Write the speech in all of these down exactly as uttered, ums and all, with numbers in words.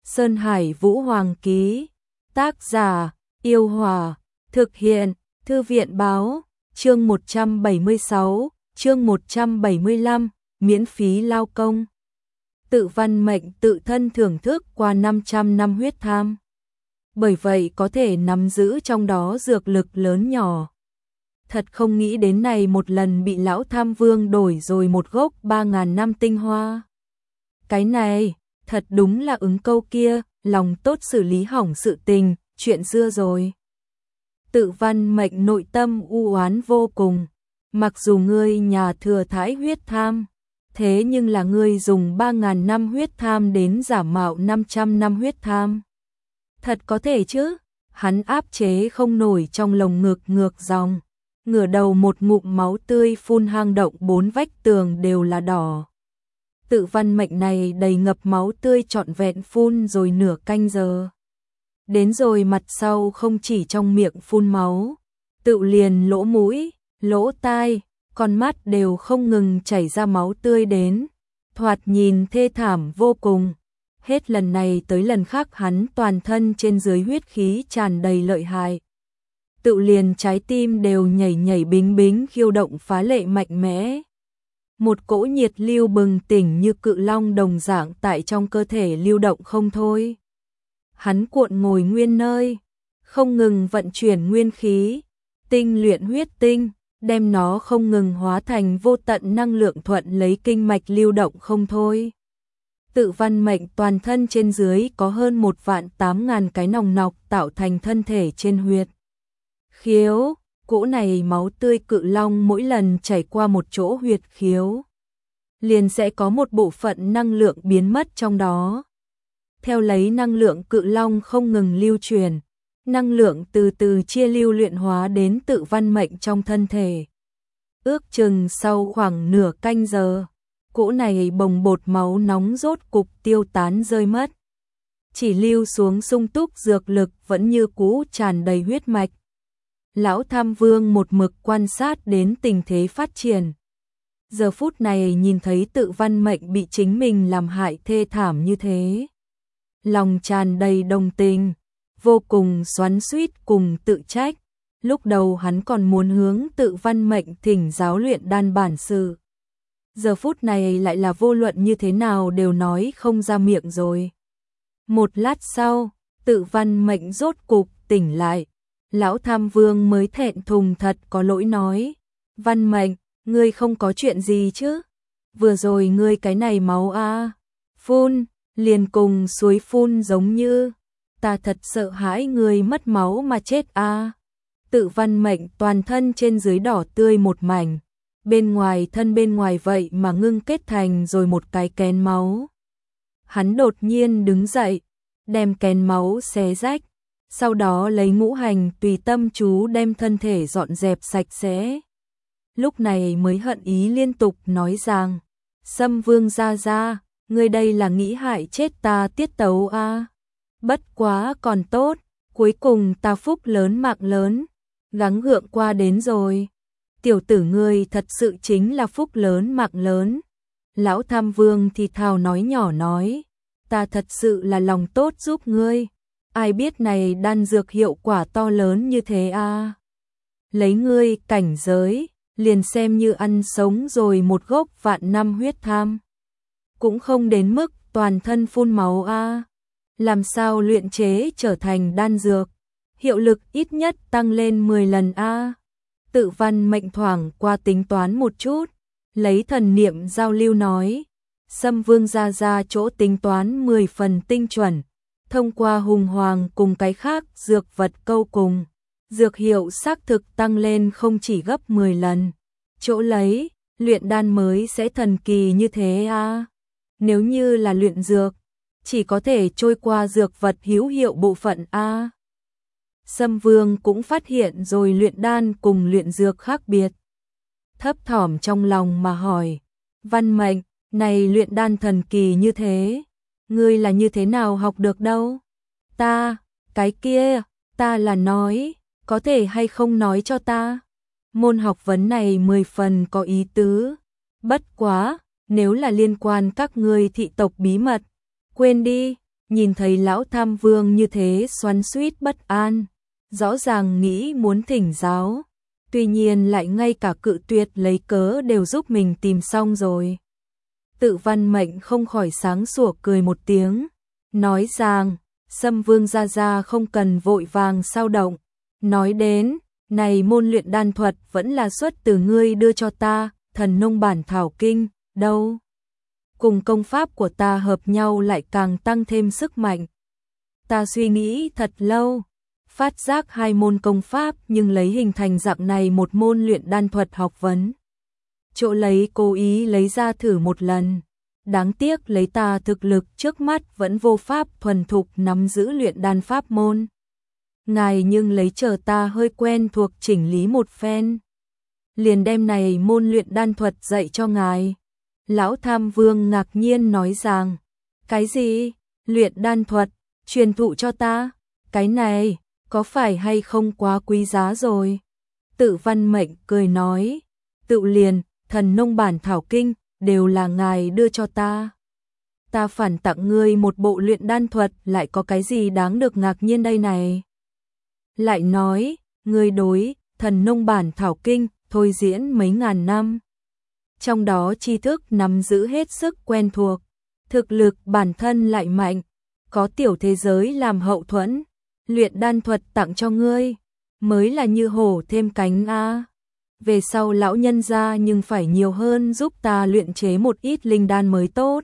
Sơn Hải Vũ Hoàng ký. Tác giả: Yêu Hòa. Thực hiện: Thư viện báo. Chương một trăm bảy mươi sáu, chương một trăm bảy mươi lăm, miễn phí lao công. Tự văn mệnh tự thân thưởng thức qua năm trăm năm huyết tham. Bởi vậy có thể nắm giữ trong đó dược lực lớn nhỏ. Thật không nghĩ đến này một lần bị lão tham vương đổi rồi một gốc ba ngàn năm tinh hoa. Cái này, thật đúng là ứng câu kia, lòng tốt xử lý hỏng sự tình, chuyện xưa rồi. Tự văn mệnh nội tâm u oán vô cùng, mặc dù ngươi nhà thừa thái huyết tham, thế nhưng là ngươi dùng ba ngàn năm huyết tham đến giả mạo năm trăm năm huyết tham. Thật có thể chứ, hắn áp chế không nổi trong lồng ngực ngược dòng, ngửa đầu một ngụm máu tươi phun, hang động bốn vách tường đều là đỏ. Tự văn mệnh này đầy ngập máu tươi trọn vẹn phun rồi nửa canh giờ. Đến rồi mặt sau không chỉ trong miệng phun máu, tự liền lỗ mũi, lỗ tai, con mắt đều không ngừng chảy ra máu tươi đến, thoạt nhìn thê thảm vô cùng. Hết lần này tới lần khác hắn toàn thân trên dưới huyết khí tràn đầy lợi hại. Tự liền trái tim đều nhảy nhảy bính bính khiêu động phá lệ mạnh mẽ. Một cỗ nhiệt lưu bừng tỉnh như cự long đồng dạng tại trong cơ thể lưu động không thôi. Hắn cuộn ngồi nguyên nơi, không ngừng vận chuyển nguyên khí, tinh luyện huyết tinh, đem nó không ngừng hóa thành vô tận năng lượng thuận lấy kinh mạch lưu động không thôi. Tự văn mệnh toàn thân trên dưới có hơn một vạn tám ngàn cái nòng nọc tạo thành thân thể trên huyệt khiếu. Cỗ này máu tươi cự long mỗi lần chảy qua một chỗ huyệt khiếu, liền sẽ có một bộ phận năng lượng biến mất trong đó. Theo lấy năng lượng cự long không ngừng lưu truyền, năng lượng từ từ chia lưu luyện hóa đến tự văn mệnh trong thân thể. Ước chừng sau khoảng nửa canh giờ, cỗ này bồng bột máu nóng rốt cục tiêu tán rơi mất. Chỉ lưu xuống sung túc dược lực vẫn như cũ tràn đầy huyết mạch. Lão tham vương một mực quan sát đến tình thế phát triển. Giờ phút này nhìn thấy tự văn mệnh bị chính mình làm hại thê thảm như thế, lòng tràn đầy đồng tình, vô cùng xoắn xuýt cùng tự trách. Lúc đầu hắn còn muốn hướng tự văn mệnh thỉnh giáo luyện đan bản sự. Giờ phút này lại là vô luận như thế nào đều nói không ra miệng rồi. Một lát sau, tự văn mệnh rốt cục tỉnh lại. Lão tham vương mới thẹn thùng thật có lỗi nói: Văn mệnh, ngươi không có chuyện gì chứ? Vừa rồi ngươi cái này máu a phun, liền cùng suối phun giống như, ta thật sợ hãi ngươi mất máu mà chết a. Tự văn mệnh toàn thân trên dưới đỏ tươi một mảnh, bên ngoài thân bên ngoài vậy mà ngưng kết thành rồi một cái kén máu. Hắn đột nhiên đứng dậy, đem kén máu xé rách, sau đó lấy ngũ hành tùy tâm chú đem thân thể dọn dẹp sạch sẽ. Lúc này mới hận ý liên tục nói rằng: Sâm vương gia gia, ngươi đây là nghĩ hại chết ta tiết tấu a. Bất quá còn tốt, cuối cùng ta phúc lớn mạng lớn, gắng gượng qua đến rồi. Tiểu tử ngươi thật sự chính là phúc lớn mạng lớn. Lão tham vương thì thào nói nhỏ nói: Ta thật sự là lòng tốt giúp ngươi. Ai biết này đan dược hiệu quả to lớn như thế a. Lấy ngươi cảnh giới, liền xem như ăn sống rồi một gốc vạn năm huyết tham, cũng không đến mức toàn thân phun máu a. Làm sao luyện chế trở thành đan dược, hiệu lực ít nhất tăng lên mười lần a. Tự văn mệnh thoảng qua tính toán một chút, lấy thần niệm giao lưu nói: Sâm vương gia gia chỗ tính toán mười phần tinh chuẩn. Thông qua hùng hoàng cùng cái khác dược vật câu cùng, dược hiệu xác thực tăng lên không chỉ gấp mười lần. Chỗ lấy, luyện đan mới sẽ thần kỳ như thế a. Nếu như là luyện dược, chỉ có thể trôi qua dược vật hữu hiệu bộ phận a. Sâm vương cũng phát hiện rồi luyện đan cùng luyện dược khác biệt. Thấp thỏm trong lòng mà hỏi: Văn mệnh, này luyện đan thần kỳ như thế, ngươi là như thế nào học được đâu? Ta, cái kia, ta là nói, có thể hay không nói cho ta? Môn học vấn này mười phần có ý tứ. Bất quá, nếu là liên quan các ngươi thị tộc bí mật, quên đi, Nhìn thấy lão tham vương như thế xoắn xuýt bất an, rõ ràng nghĩ muốn thỉnh giáo, tuy nhiên lại ngay cả cự tuyệt lấy cớ đều giúp mình tìm xong rồi. Tự Văn Mệnh không khỏi sáng sủa cười một tiếng, nói rằng, Sâm Vương gia gia không cần vội vàng sao động, nói đến, này môn luyện đan thuật vẫn là xuất từ ngươi đưa cho ta, Thần Nông Bản Thảo Kinh, đâu. Cùng công pháp của ta hợp nhau lại càng tăng thêm sức mạnh. Ta suy nghĩ thật lâu, phát giác hai môn công pháp nhưng lấy hình thành dạng này một môn luyện đan thuật học vấn. Chỗ lấy cố ý lấy ra thử một lần. Đáng tiếc lấy ta thực lực trước mắt vẫn vô pháp thuần thục nắm giữ luyện đan pháp môn. Ngài nhưng lấy chờ ta hơi quen thuộc chỉnh lý một phen. Liền đem này môn luyện đan thuật dạy cho ngài. Lão Tham Vương ngạc nhiên nói rằng, cái gì? Luyện đan thuật, truyền thụ cho ta? Cái này, có phải hay không quá quý giá rồi? Tự Văn Mệnh cười nói, tự liền, Thần Nông Bản Thảo Kinh, đều là ngài đưa cho ta. Ta phản tặng ngươi một bộ luyện đan thuật lại có cái gì đáng được ngạc nhiên đây này? Lại nói, ngươi đối, Thần Nông Bản Thảo Kinh, thôi diễn mấy ngàn năm. Trong đó tri thức nắm giữ hết sức quen thuộc, thực lực bản thân lại mạnh, có tiểu thế giới làm hậu thuẫn, luyện đan thuật tặng cho ngươi, mới là như hổ thêm cánh a. Về sau lão nhân gia nhưng phải nhiều hơn giúp ta luyện chế một ít linh đan mới tốt.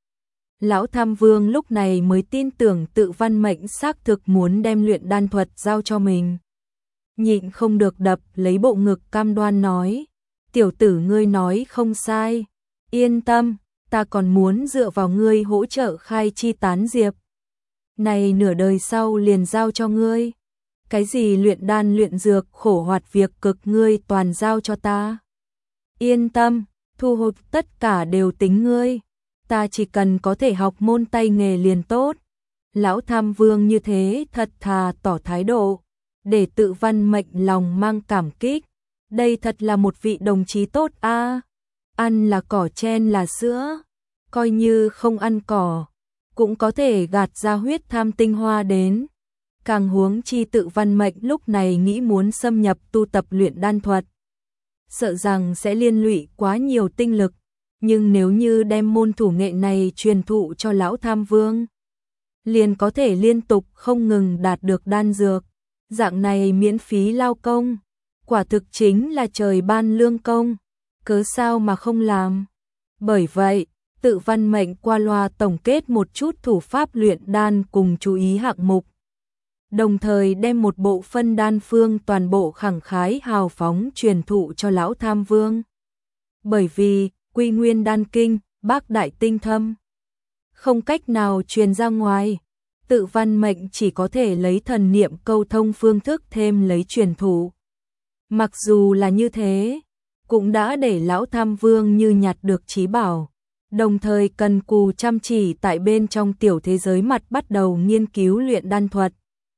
Lão Tham Vương lúc này mới tin tưởng Tự Văn Mệnh xác thực muốn đem luyện đan thuật giao cho mình. Nhịn không được đập lấy bộ ngực cam đoan nói, tiểu tử ngươi nói không sai, yên tâm, ta còn muốn dựa vào ngươi hỗ trợ khai chi tán diệp. Này nửa đời sau liền giao cho ngươi. Cái gì luyện đan luyện dược khổ hoạt việc cực ngươi toàn giao cho ta. Yên tâm, thu hồi tất cả đều tính ngươi. Ta chỉ cần có thể học môn tay nghề liền tốt. Lão Tham Vương như thế thật thà tỏ thái độ, để Tự Văn Mệnh lòng mang cảm kích. Đây thật là một vị đồng chí tốt a. À. Ăn là cỏ chen là sữa, coi như không ăn cỏ, cũng có thể gạt ra huyết tham tinh hoa đến. Càng huống chi Tự Văn Mệnh lúc này nghĩ muốn xâm nhập tu tập luyện đan thuật, sợ rằng sẽ liên lụy quá nhiều tinh lực, nhưng nếu như đem môn thủ nghệ này truyền thụ cho lão Tham Vương, liền có thể liên tục không ngừng đạt được đan dược, dạng này miễn phí lao công, quả thực chính là trời ban lương công, cớ sao mà không làm. Bởi vậy, Tự Văn Mệnh qua loa tổng kết một chút thủ pháp luyện đan cùng chú ý hạng mục, đồng thời đem một bộ phân đan phương toàn bộ khẳng khái hào phóng truyền thụ cho lão Tham Vương. Bởi vì, Quy Nguyên Đan Kinh, bác đại tinh thâm, không cách nào truyền ra ngoài, Tự Văn Mệnh chỉ có thể lấy thần niệm câu thông phương thức thêm lấy truyền thụ. Mặc dù là như thế, cũng đã để lão Tham Vương như nhặt được trí bảo, đồng thời cần cù chăm chỉ tại bên trong tiểu thế giới mặt bắt đầu nghiên cứu luyện đan thuật.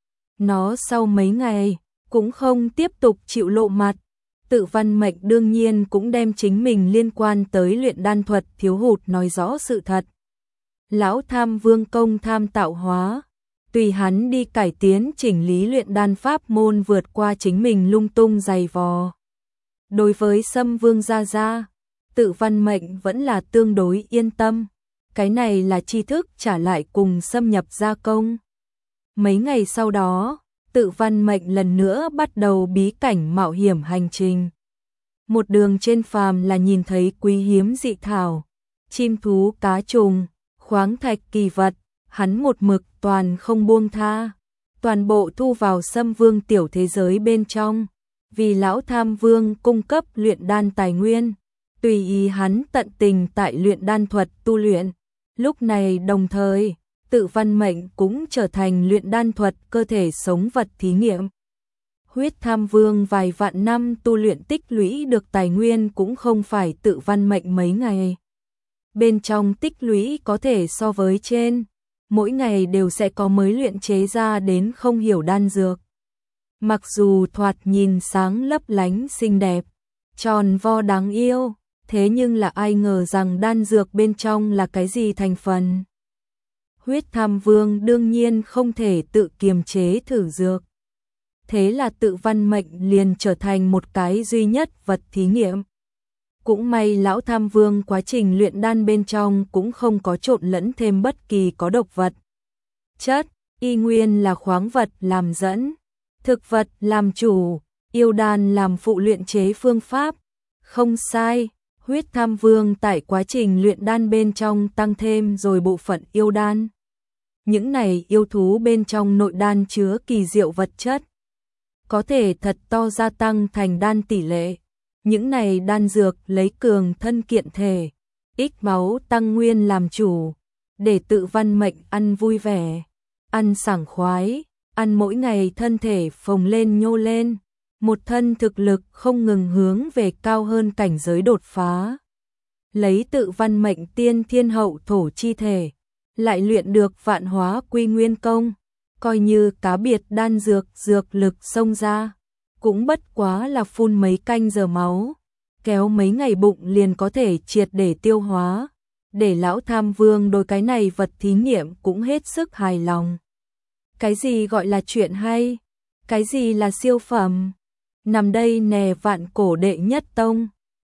Nó sau mấy ngày, cũng không tiếp tục chịu lộ mặt. Tự Văn Mệnh đương nhiên cũng đem chính mình liên quan tới luyện đan thuật thiếu hụt nói rõ sự thật. Lão Tham Vương công tham tạo hóa, tùy hắn đi cải tiến chỉnh lý luyện đan pháp môn vượt qua chính mình lung tung dày vò. Đối với Sâm Vương gia gia, Tự Văn Mệnh vẫn là tương đối yên tâm. Cái này là tri thức trả lại cùng xâm nhập gia công. Mấy ngày sau đó, Tự Văn Mệnh lần nữa bắt đầu bí cảnh mạo hiểm hành trình. Một đường trên phàm là nhìn thấy quý hiếm dị thảo, chim thú cá trùng, khoáng thạch kỳ vật, hắn một mực toàn không buông tha, toàn bộ thu vào Sâm Vương tiểu thế giới bên trong, vì lão Tham Vương cung cấp luyện đan tài nguyên, tùy ý hắn tận tình tại luyện đan thuật tu luyện. Lúc này đồng thời, Tự Văn Mệnh cũng trở thành luyện đan thuật cơ thể sống vật thí nghiệm. Huyết Tham Vương vài vạn năm tu luyện tích lũy được tài nguyên cũng không phải Tự Văn Mệnh mấy ngày. Bên trong tích lũy có thể so với trên, mỗi ngày đều sẽ có mới luyện chế ra đến không hiểu đan dược. Mặc dù thoạt nhìn sáng lấp lánh xinh đẹp, tròn vo đáng yêu, thế nhưng là ai ngờ rằng đan dược bên trong là cái gì thành phần. Huyết Tham Vương đương nhiên không thể tự kiềm chế thử dược. Thế là tự văn mệnh liền trở thành một cái duy nhất vật thí nghiệm. Cũng may lão Tham Vương quá trình luyện đan bên trong cũng không có trộn lẫn thêm bất kỳ có độc vật. Chất, y nguyên là khoáng vật làm dẫn, thực vật làm chủ, yêu đan làm phụ luyện chế phương pháp. Không sai, Huyết Tham Vương tại quá trình luyện đan bên trong tăng thêm rồi bộ phận yêu đan. Những này yêu thú bên trong nội đan chứa kỳ diệu vật chất, có thể thật to gia tăng thành đan tỷ lệ. Những này đan dược lấy cường thân kiện thể, ít máu tăng nguyên làm chủ, để tự văn mệnh ăn vui vẻ, ăn sảng khoái, ăn mỗi ngày thân thể phồng lên nhô lên, một thân thực lực không ngừng hướng về cao hơn cảnh giới đột phá. Lấy tự văn mệnh tiên thiên hậu thổ chi thể, lại luyện được vạn hóa quy nguyên công, coi như cá biệt đan dược dược lực xông ra, cũng bất quá là phun mấy canh giờ máu, kéo mấy ngày bụng liền có thể triệt để tiêu hóa, để lão Tham Vương đối cái này vật thí nghiệm cũng hết sức hài lòng. Cái gì gọi là chuyện hay? Cái gì là siêu phẩm? Nằm đây nè vạn cổ đệ nhất tông,